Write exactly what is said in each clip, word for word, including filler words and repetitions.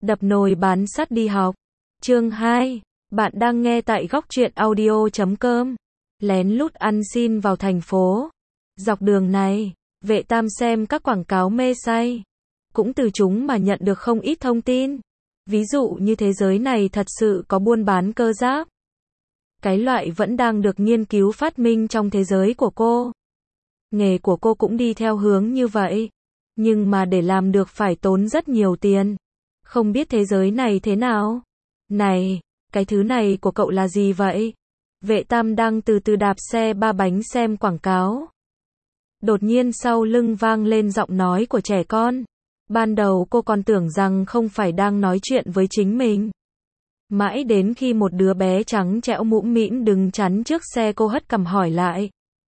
Đập nồi bán sắt đi học. Chương hai. Bạn đang nghe tại góc truyện audio chấm com. Lén lút ăn xin vào thành phố. Dọc đường này, Vệ Tam xem các quảng cáo mê say. Cũng từ chúng mà nhận được không ít thông tin. Ví dụ như thế giới này thật sự có buôn bán cơ giáp. Cái loại vẫn đang được nghiên cứu phát minh trong thế giới của cô. Nghề của cô cũng đi theo hướng như vậy. Nhưng mà để làm được phải tốn rất nhiều tiền. Không biết thế giới này thế nào? Này, cái thứ này của cậu là gì vậy? Vệ Tam đang từ từ đạp xe ba bánh xem quảng cáo. Đột nhiên sau lưng vang lên giọng nói của trẻ con. Ban đầu cô còn tưởng rằng không phải đang nói chuyện với chính mình. Mãi đến khi một đứa bé trắng trẻo mũm mĩm đứng chắn trước xe cô hất cằm hỏi lại.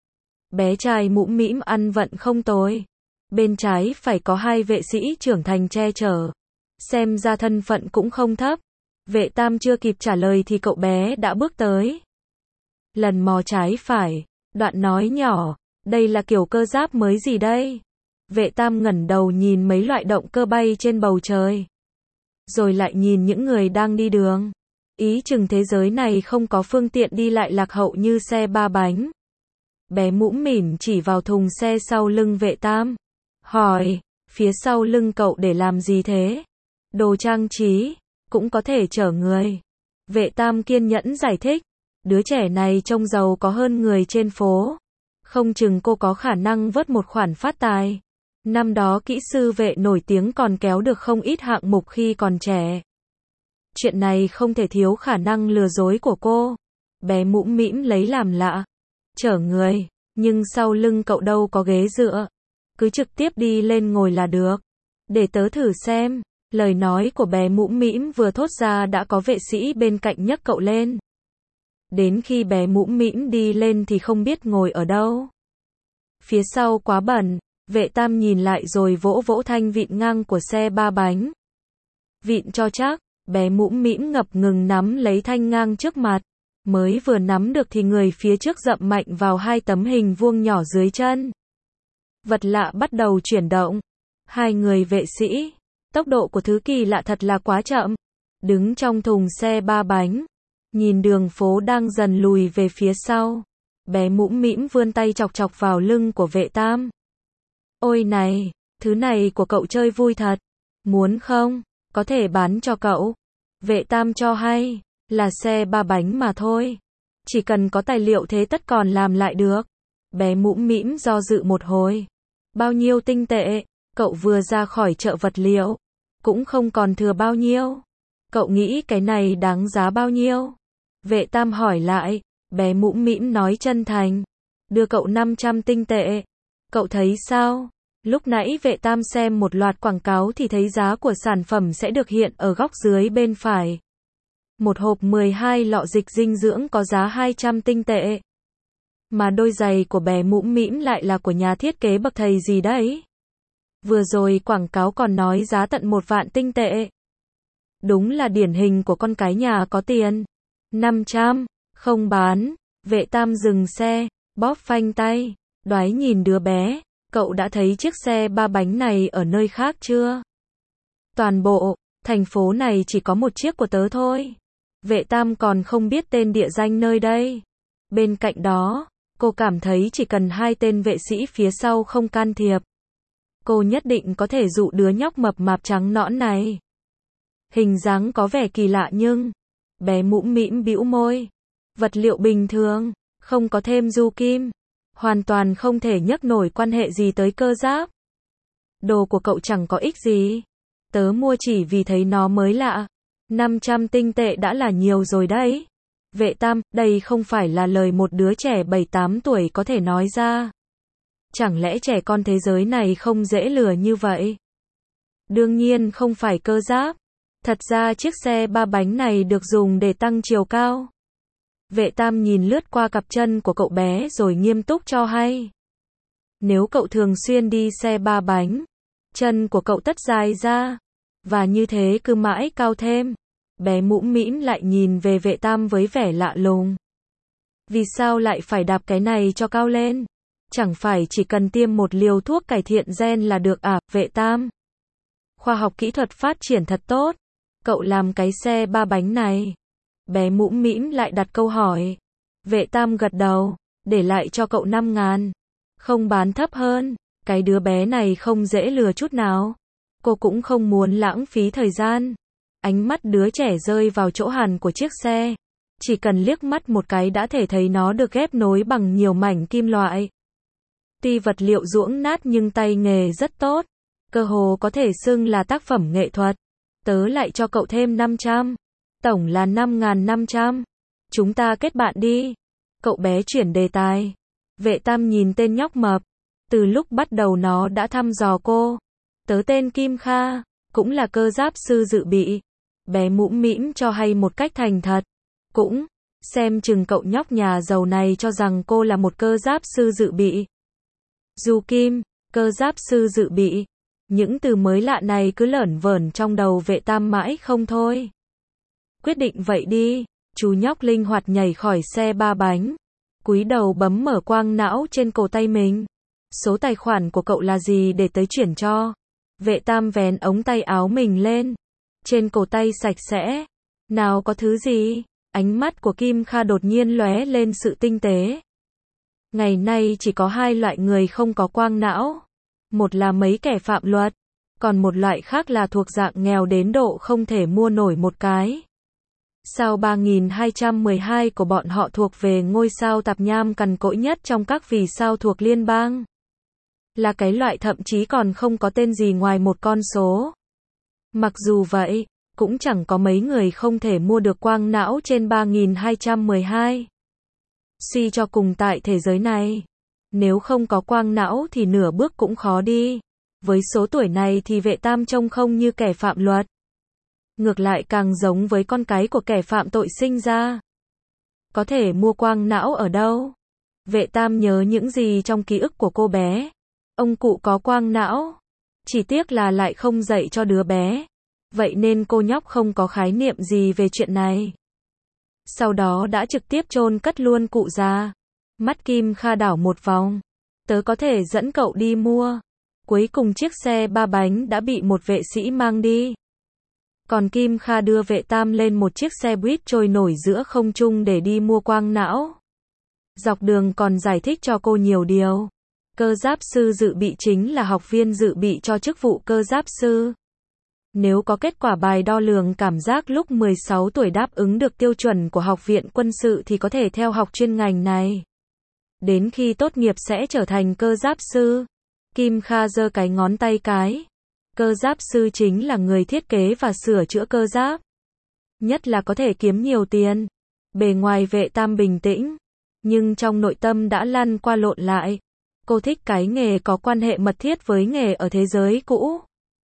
Bé trai mũm mĩm ăn vận không tồi. Bên trái phải có hai vệ sĩ trưởng thành che chở. Xem ra thân phận cũng không thấp. Vệ Tam chưa kịp trả lời thì cậu bé đã bước tới. Lần mò trái phải, đoạn nói nhỏ, đây là kiểu cơ giáp mới gì đây? Vệ Tam ngẩng đầu nhìn mấy loại động cơ bay trên bầu trời. Rồi lại nhìn những người đang đi đường. Ý chừng thế giới này không có phương tiện đi lại lạc hậu như xe ba bánh. Bé mũm mỉm chỉ vào thùng xe sau lưng Vệ Tam. Hỏi, phía sau lưng cậu để làm gì thế? Đồ trang trí, cũng có thể chở người. Vệ Tam kiên nhẫn giải thích. Đứa trẻ này trông giàu có hơn người trên phố. Không chừng cô có khả năng vớt một khoản phát tài. Năm đó kỹ sư Vệ nổi tiếng còn kéo được không ít hạng mục khi còn trẻ. Chuyện này không thể thiếu khả năng lừa dối của cô. Bé mũm mĩm lấy làm lạ. Chở người, nhưng sau lưng cậu đâu có ghế dựa. Cứ trực tiếp đi lên ngồi là được. Để tớ thử xem. Lời nói của bé mũm mĩm vừa thốt ra đã có vệ sĩ bên cạnh nhấc cậu lên. Đến khi bé mũm mĩm đi lên thì không biết ngồi ở đâu. Phía sau quá bẩn, Vệ Tam nhìn lại rồi vỗ vỗ thanh vịn ngang của xe ba bánh. Vịn cho chắc, bé mũm mĩm ngập ngừng nắm lấy thanh ngang trước mặt. Mới vừa nắm được thì người phía trước dậm mạnh vào hai tấm hình vuông nhỏ dưới chân. Vật lạ bắt đầu chuyển động. Hai người vệ sĩ. Tốc độ của thứ kỳ lạ thật là quá chậm. Đứng trong thùng xe ba bánh. Nhìn đường phố đang dần lùi về phía sau. Bé mũm mĩm vươn tay chọc chọc vào lưng của Vệ Tam. Ôi này, thứ này của cậu chơi vui thật. Muốn không? Có thể bán cho cậu. Vệ Tam cho hay. Là xe ba bánh mà thôi. Chỉ cần có tài liệu thế tất còn làm lại được. Bé mũm mĩm do dự một hồi. Bao nhiêu tinh tệ? Cậu vừa ra khỏi chợ vật liệu. Cũng không còn thừa bao nhiêu. Cậu nghĩ cái này đáng giá bao nhiêu? Vệ Tam hỏi lại. Bé mũm mĩm nói chân thành. Đưa cậu năm trăm tinh tệ. Cậu thấy sao? Lúc nãy Vệ Tam xem một loạt quảng cáo thì thấy giá của sản phẩm sẽ được hiện ở góc dưới bên phải. Một hộp mười hai lọ dịch dinh dưỡng có giá hai trăm tinh tệ. Mà đôi giày của bé mũm mĩm lại là của nhà thiết kế bậc thầy gì đấy. Vừa rồi quảng cáo còn nói giá tận một vạn tinh tệ. Đúng là điển hình của con cái nhà có tiền. năm trăm, không bán. Vệ Tam dừng xe, bóp phanh tay, đoái nhìn đứa bé. Cậu đã thấy chiếc xe ba bánh này ở nơi khác chưa? Toàn bộ thành phố này chỉ có một chiếc của tớ thôi. Vệ Tam còn không biết tên địa danh nơi đây. Bên cạnh đó, cô cảm thấy chỉ cần hai tên vệ sĩ phía sau không can thiệp. Cô nhất định có thể dụ đứa nhóc mập mạp trắng nõn này. Hình dáng có vẻ kỳ lạ nhưng, bé mũm mĩm bĩu môi. Vật liệu bình thường, không có thêm du kim. Hoàn toàn không thể nhắc nổi quan hệ gì tới cơ giáp. Đồ của cậu chẳng có ích gì. Tớ mua chỉ vì thấy nó mới lạ. năm trăm tinh tệ đã là nhiều rồi đấy. Vệ Tam, đây không phải là lời một đứa trẻ bảy tám tuổi có thể nói ra. Chẳng lẽ trẻ con thế giới này không dễ lừa như vậy? Đương nhiên không phải cơ giáp. Thật ra chiếc xe ba bánh này được dùng để tăng chiều cao. Vệ Tam nhìn lướt qua cặp chân của cậu bé rồi nghiêm túc cho hay. Nếu cậu thường xuyên đi xe ba bánh, chân của cậu tất dài ra. Và như thế cứ mãi cao thêm. Bé mũm mĩm lại nhìn về Vệ Tam với vẻ lạ lùng. Vì sao lại phải đạp cái này cho cao lên? Chẳng phải chỉ cần tiêm một liều thuốc cải thiện gen là được à, Vệ Tam? Khoa học kỹ thuật phát triển thật tốt. Cậu làm cái xe ba bánh này. Bé mũm mĩm lại đặt câu hỏi. Vệ Tam gật đầu, để lại cho cậu năm ngàn. Không bán thấp hơn, cái đứa bé này không dễ lừa chút nào. Cô cũng không muốn lãng phí thời gian. Ánh mắt đứa trẻ rơi vào chỗ hàn của chiếc xe. Chỉ cần liếc mắt một cái đã thể thấy nó được ghép nối bằng nhiều mảnh kim loại. Tuy vật liệu ruỗng nát nhưng tay nghề rất tốt. Cơ hồ có thể xưng là tác phẩm nghệ thuật. Tớ lại cho cậu thêm năm trăm. Tổng là năm nghìn năm trăm. Chúng ta kết bạn đi. Cậu bé chuyển đề tài. Vệ Tam nhìn tên nhóc mập. Từ lúc bắt đầu nó đã thăm dò cô. Tớ tên Kim Kha, cũng là cơ giáp sư dự bị. Bé mũm mĩm cho hay một cách thành thật. Cũng, xem chừng cậu nhóc nhà giàu này cho rằng cô là một cơ giáp sư dự bị. Du Kim, cơ giáp sư dự bị. Những từ mới lạ này cứ lởn vởn trong đầu Vệ Tam mãi không thôi. Quyết định vậy đi, chú nhóc linh hoạt nhảy khỏi xe ba bánh. Cúi đầu bấm mở quang não trên cổ tay mình. Số tài khoản của cậu là gì để tới chuyển cho? Vệ Tam vén ống tay áo mình lên. Trên cổ tay sạch sẽ. Nào có thứ gì? Ánh mắt của Kim Kha đột nhiên lóe lên sự tinh tế. Ngày nay chỉ có hai loại người không có quang não. Một là mấy kẻ phạm luật. Còn một loại khác là thuộc dạng nghèo đến độ không thể mua nổi một cái. Sao ba nghìn hai trăm mười hai của bọn họ thuộc về ngôi sao tạp nham cằn cỗi nhất trong các vì sao thuộc liên bang. Là cái loại thậm chí còn không có tên gì ngoài một con số. Mặc dù vậy, cũng chẳng có mấy người không thể mua được quang não trên ba nghìn hai trăm mười hai. Suy cho cùng tại thế giới này, nếu không có quang não thì nửa bước cũng khó đi. Với số tuổi này thì Vệ Tam trông không như kẻ phạm luật. Ngược lại càng giống với con cái của kẻ phạm tội sinh ra. Có thể mua quang não ở đâu? Vệ Tam nhớ những gì trong ký ức của cô bé. Ông cụ có quang não. Chỉ tiếc là lại không dạy cho đứa bé. Vậy nên cô nhóc không có khái niệm gì về chuyện này. Sau đó đã trực tiếp chôn cất luôn cụ già. Mắt Kim Kha đảo một vòng. Tớ có thể dẫn cậu đi mua. Cuối cùng chiếc xe ba bánh đã bị một vệ sĩ mang đi. Còn Kim Kha đưa Vệ Tam lên một chiếc xe buýt trôi nổi giữa không trung để đi mua quang não. Dọc đường còn giải thích cho cô nhiều điều. Cơ giáp sư dự bị chính là học viên dự bị cho chức vụ cơ giáp sư. Nếu có kết quả bài đo lường cảm giác lúc mười sáu tuổi đáp ứng được tiêu chuẩn của học viện quân sự thì có thể theo học chuyên ngành này. Đến khi tốt nghiệp sẽ trở thành cơ giáp sư. Kim Kha giơ cái ngón tay cái. Cơ giáp sư chính là người thiết kế và sửa chữa cơ giáp. Nhất là có thể kiếm nhiều tiền. Bề ngoài Vệ Tam bình tĩnh, nhưng trong nội tâm đã lăn qua lộn lại. Cô thích cái nghề có quan hệ mật thiết với nghề ở thế giới cũ.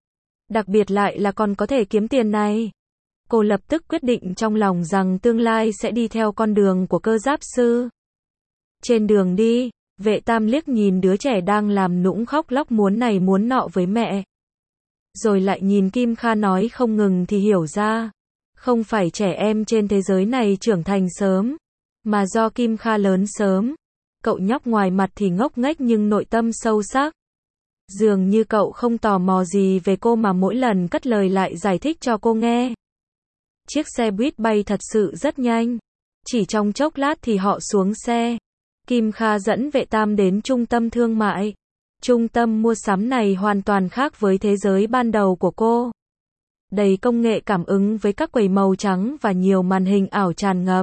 Đặc biệt lại là còn có thể kiếm tiền này. Cô lập tức quyết định trong lòng rằng tương lai sẽ đi theo con đường của cơ giáp sư. Trên đường đi, Vệ Tam liếc nhìn đứa trẻ đang làm nũng khóc lóc muốn này muốn nọ với mẹ. Rồi lại nhìn Kim Kha nói không ngừng thì hiểu ra. Không phải trẻ em trên thế giới này trưởng thành sớm, mà do Kim Kha lớn sớm. Cậu nhóc ngoài mặt thì ngốc nghếch nhưng nội tâm sâu sắc. Dường như cậu không tò mò gì về cô mà mỗi lần cất lời lại giải thích cho cô nghe. Chiếc xe buýt bay thật sự rất nhanh. Chỉ trong chốc lát thì họ xuống xe. Kim Kha dẫn Vệ Tam đến trung tâm thương mại. Trung tâm mua sắm này hoàn toàn khác với thế giới ban đầu của cô. Đầy công nghệ cảm ứng với các quầy màu trắng và nhiều màn hình ảo tràn ngập.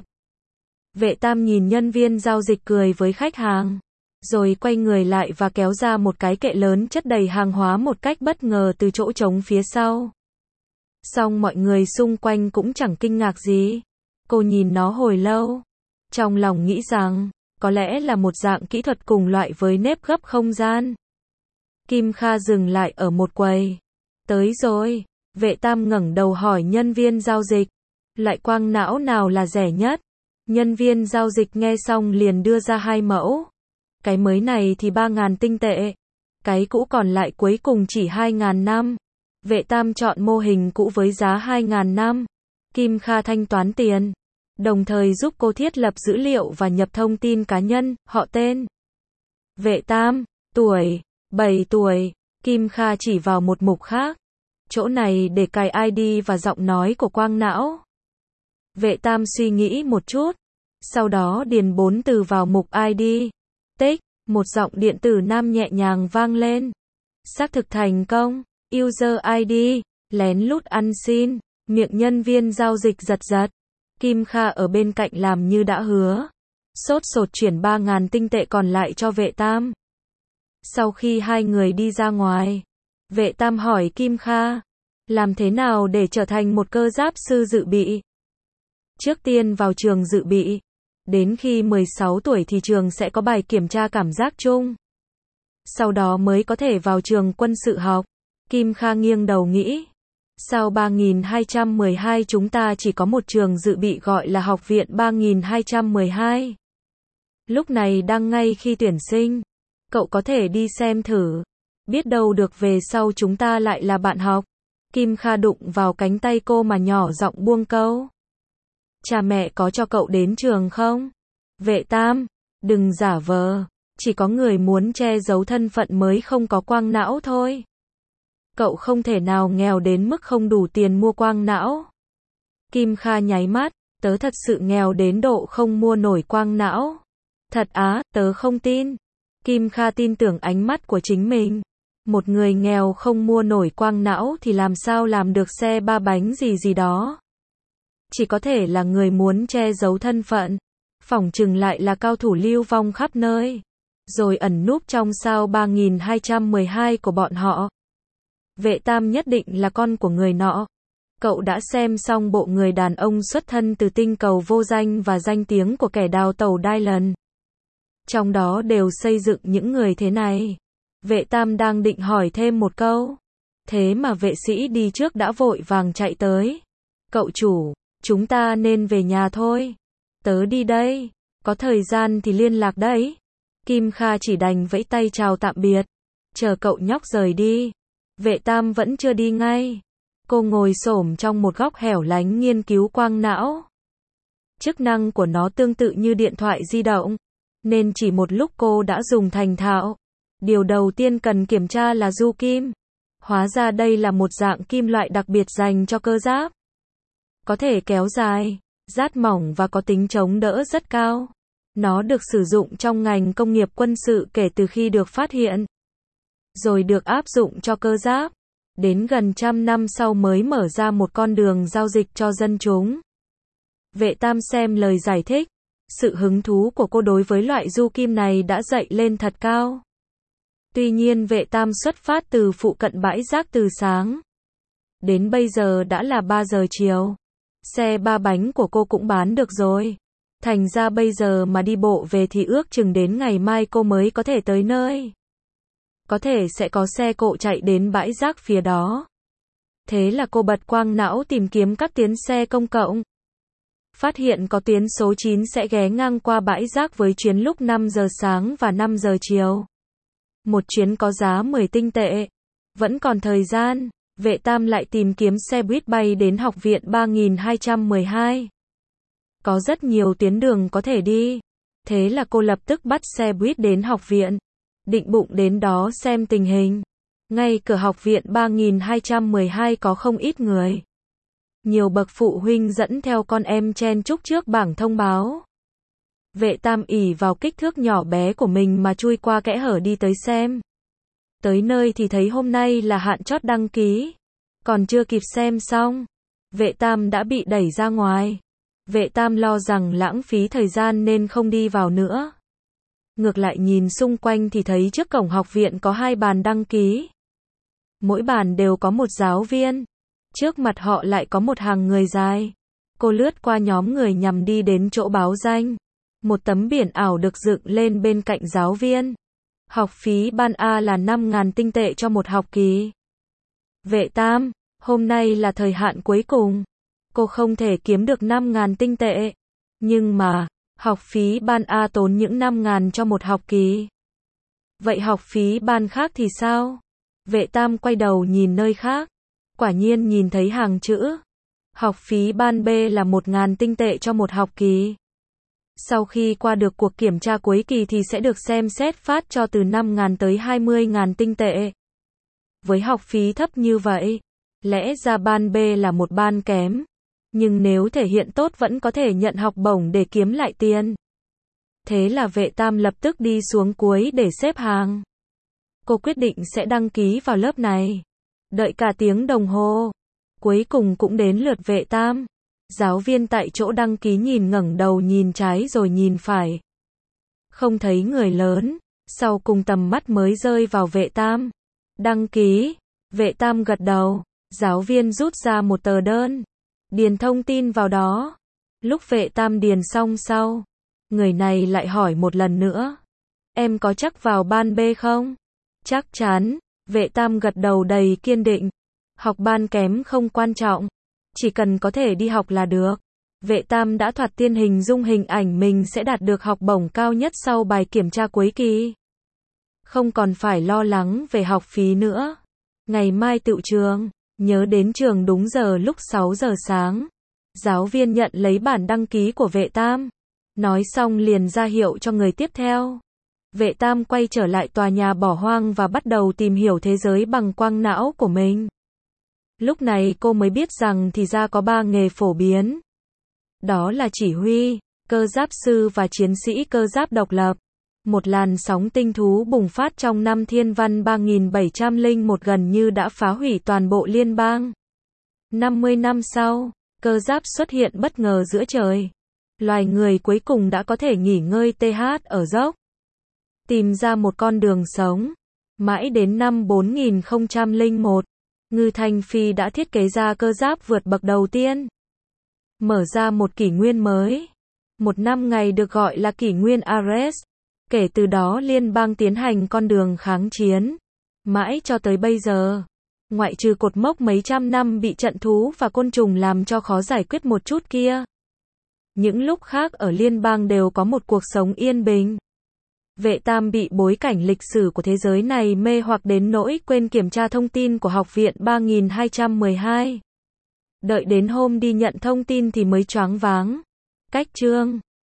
Vệ Tam nhìn nhân viên giao dịch cười với khách hàng. Rồi quay người lại và kéo ra một cái kệ lớn chất đầy hàng hóa một cách bất ngờ từ chỗ trống phía sau. Song mọi người xung quanh cũng chẳng kinh ngạc gì. Cô nhìn nó hồi lâu. Trong lòng nghĩ rằng, có lẽ là một dạng kỹ thuật cùng loại với nếp gấp không gian. Kim Kha dừng lại ở một quầy. Tới rồi. Vệ Tam ngẩng đầu hỏi nhân viên giao dịch. Loại quang não nào là rẻ nhất? Nhân viên giao dịch nghe xong liền đưa ra hai mẫu. Cái mới này thì ba nghìn tinh tệ. Cái cũ còn lại cuối cùng chỉ hai nghìn năm. Vệ Tam chọn mô hình cũ với giá hai nghìn năm. Kim Kha thanh toán tiền. Đồng thời giúp cô thiết lập dữ liệu và nhập thông tin cá nhân, họ tên. Vệ Tam, tuổi, bảy tuổi. Kim Kha chỉ vào một mục khác. Chỗ này để cài i đê và giọng nói của Quang Não. Vệ Tam suy nghĩ một chút, sau đó điền bốn từ vào mục i đê. Tích, một giọng điện tử nam nhẹ nhàng vang lên. Xác thực thành công, user i đê, lén lút ăn xin, miệng nhân viên giao dịch giật giật. Kim Kha ở bên cạnh làm như đã hứa. Sốt sột chuyển ba ngàn tinh tệ còn lại cho Vệ Tam. Sau khi hai người đi ra ngoài, Vệ Tam hỏi Kim Kha, làm thế nào để trở thành một cơ giáp sư dự bị? Trước tiên vào trường dự bị, đến khi mười sáu tuổi thì trường sẽ có bài kiểm tra cảm giác chung. Sau đó mới có thể vào trường quân sự học. Kim Kha nghiêng đầu nghĩ, sao ba nghìn hai trăm mười hai chúng ta chỉ có một trường dự bị gọi là học viện ba nghìn hai trăm mười hai? Lúc này đang ngay khi tuyển sinh, cậu có thể đi xem thử, biết đâu được về sau chúng ta lại là bạn học. Kim Kha đụng vào cánh tay cô mà nhỏ giọng buông câu. Cha mẹ có cho cậu đến trường không? Vệ Tam, đừng giả vờ, chỉ có người muốn che giấu thân phận mới không có Quang Não thôi. Cậu không thể nào nghèo đến mức không đủ tiền mua Quang Não. Kim Kha nháy mắt, tớ thật sự nghèo đến độ không mua nổi Quang Não. Thật á, tớ không tin. Kim Kha tin tưởng ánh mắt của chính mình. Một người nghèo không mua nổi Quang Não thì làm sao làm được xe ba bánh gì gì đó. Chỉ có thể là người muốn che giấu thân phận. Phỏng chừng lại là cao thủ lưu vong khắp nơi, rồi ẩn núp trong sao ba nghìn hai trăm mười hai của bọn họ. Vệ Tam nhất định là con của người nọ. Cậu đã xem xong bộ người đàn ông xuất thân từ tinh cầu vô danh và danh tiếng của kẻ đào tẩu Dylan. Trong đó đều xây dựng những người thế này. Vệ Tam đang định hỏi thêm một câu. Thế mà vệ sĩ đi trước đã vội vàng chạy tới. Cậu chủ, chúng ta nên về nhà thôi. Tớ đi đây, có thời gian thì liên lạc đấy. Kim Kha chỉ đành vẫy tay chào tạm biệt, chờ cậu nhóc rời đi. Vệ Tam vẫn chưa đi ngay. Cô ngồi xổm trong một góc hẻo lánh nghiên cứu Quang Não. Chức năng của nó tương tự như điện thoại di động, nên chỉ một lúc cô đã dùng thành thạo. Điều đầu tiên cần kiểm tra là du kim. Hóa ra đây là một dạng kim loại đặc biệt dành cho cơ giáp. Có thể kéo dài, rát mỏng và có tính chống đỡ rất cao. Nó được sử dụng trong ngành công nghiệp quân sự kể từ khi được phát hiện, rồi được áp dụng cho cơ giáp. Đến gần trăm năm sau mới mở ra một con đường giao dịch cho dân chúng. Vệ Tam xem lời giải thích. Sự hứng thú của cô đối với loại du kim này đã dậy lên thật cao. Tuy nhiên Vệ Tam xuất phát từ phụ cận bãi rác từ sáng. Đến bây giờ đã là ba giờ chiều. Xe ba bánh của cô cũng bán được rồi. Thành ra bây giờ mà đi bộ về thì ước chừng đến ngày mai cô mới có thể tới nơi. Có thể sẽ có xe cộ chạy đến bãi rác phía đó. Thế là cô bật Quang Não tìm kiếm các tuyến xe công cộng. Phát hiện có tuyến số chín sẽ ghé ngang qua bãi rác với chuyến lúc năm giờ sáng và năm giờ chiều. Một chuyến có giá mười tinh tệ. Vẫn còn thời gian, Vệ Tam lại tìm kiếm xe buýt bay đến học viện ba nghìn hai trăm mười hai. Có rất nhiều tuyến đường có thể đi. Thế là cô lập tức bắt xe buýt đến học viện. Định bụng đến đó xem tình hình. Ngay cửa học viện ba nghìn hai trăm mười hai có không ít người. Nhiều bậc phụ huynh dẫn theo con em chen chúc trước bảng thông báo. Vệ Tam ỷ vào kích thước nhỏ bé của mình mà chui qua kẽ hở đi tới xem. Tới nơi thì thấy hôm nay là hạn chót đăng ký. Còn chưa kịp xem xong, Vệ Tam đã bị đẩy ra ngoài. Vệ Tam lo rằng lãng phí thời gian nên không đi vào nữa. Ngược lại nhìn xung quanh thì thấy trước cổng học viện có hai bàn đăng ký. Mỗi bàn đều có một giáo viên. Trước mặt họ lại có một hàng người dài. Cô lướt qua nhóm người nhằm đi đến chỗ báo danh. Một tấm biển ảo được dựng lên bên cạnh giáo viên. Học phí ban A là năm nghìn tinh tệ cho một học kỳ. Vệ Tam, hôm nay là thời hạn cuối cùng. Cô không thể kiếm được năm nghìn tinh tệ. Nhưng mà, học phí ban A tốn những năm nghìn cho một học kỳ. Vậy học phí ban khác thì sao? Vệ Tam quay đầu nhìn nơi khác. Quả nhiên nhìn thấy hàng chữ. Học phí ban B là một nghìn tinh tệ cho một học kỳ. Sau khi qua được cuộc kiểm tra cuối kỳ thì sẽ được xem xét phát cho từ năm nghìn tới hai mươi nghìn tinh tệ. Với học phí thấp như vậy, Lẽ ra ban B là một ban kém, nhưng nếu thể hiện tốt vẫn có thể nhận học bổng để kiếm lại tiền. Thế là vệ tam lập tức đi xuống cuối để xếp hàng. Cô quyết định sẽ đăng ký vào lớp này. Đợi cả tiếng đồng hồ, cuối cùng cũng đến lượt vệ tam. Giáo viên tại chỗ đăng ký nhìn ngẩng đầu nhìn trái rồi nhìn phải. Không thấy người lớn, sau cùng tầm mắt mới rơi vào vệ tam. Đăng ký, vệ tam gật đầu, giáo viên rút ra một tờ đơn. Điền thông tin vào đó. Lúc vệ tam điền xong sau, người này lại hỏi một lần nữa. Em có chắc vào ban B không? Chắc chắn, vệ tam gật đầu đầy kiên định. Học ban kém không quan trọng, chỉ cần có thể đi học là được. Vệ tam đã thoạt tiên hình dung hình ảnh mình sẽ đạt được học bổng cao nhất sau bài kiểm tra cuối kỳ. Không còn phải lo lắng về học phí nữa. Ngày mai tựu trường, nhớ đến trường đúng giờ lúc sáu giờ sáng. Giáo viên nhận lấy bản đăng ký của vệ tam. Nói xong liền ra hiệu cho người tiếp theo. Vệ tam quay trở lại tòa nhà bỏ hoang và bắt đầu tìm hiểu thế giới bằng quang não của mình. Lúc này cô mới biết rằng thì ra có ba nghề phổ biến. Đó là chỉ huy, cơ giáp sư và chiến sĩ cơ giáp độc lập. Một làn sóng tinh thú bùng phát trong năm Thiên văn ba nghìn bảy trăm lẻ một gần như đã phá hủy toàn bộ liên bang. năm mươi năm sau, cơ giáp xuất hiện bất ngờ giữa trời. Loài người cuối cùng đã có thể nghỉ ngơi tê hát ở dốc. Tìm ra một con đường sống. Mãi đến năm bốn nghìn không trăm lẻ một, Ngư Thanh Phi đã thiết kế ra cơ giáp vượt bậc đầu tiên. Mở ra một kỷ nguyên mới. Một năm ngày được gọi là kỷ nguyên Ares. Kể từ đó liên bang tiến hành con đường kháng chiến. Mãi cho tới bây giờ. Ngoại trừ cột mốc mấy trăm năm bị trận thú và côn trùng làm cho khó giải quyết một chút kia. Những lúc khác ở liên bang đều có một cuộc sống yên bình. Vệ tam bị bối cảnh lịch sử của thế giới này mê hoặc đến nỗi quên kiểm tra thông tin của học viện ba nghìn hai trăm mười hai. Đợi đến hôm đi nhận thông tin thì mới choáng váng. Cách chương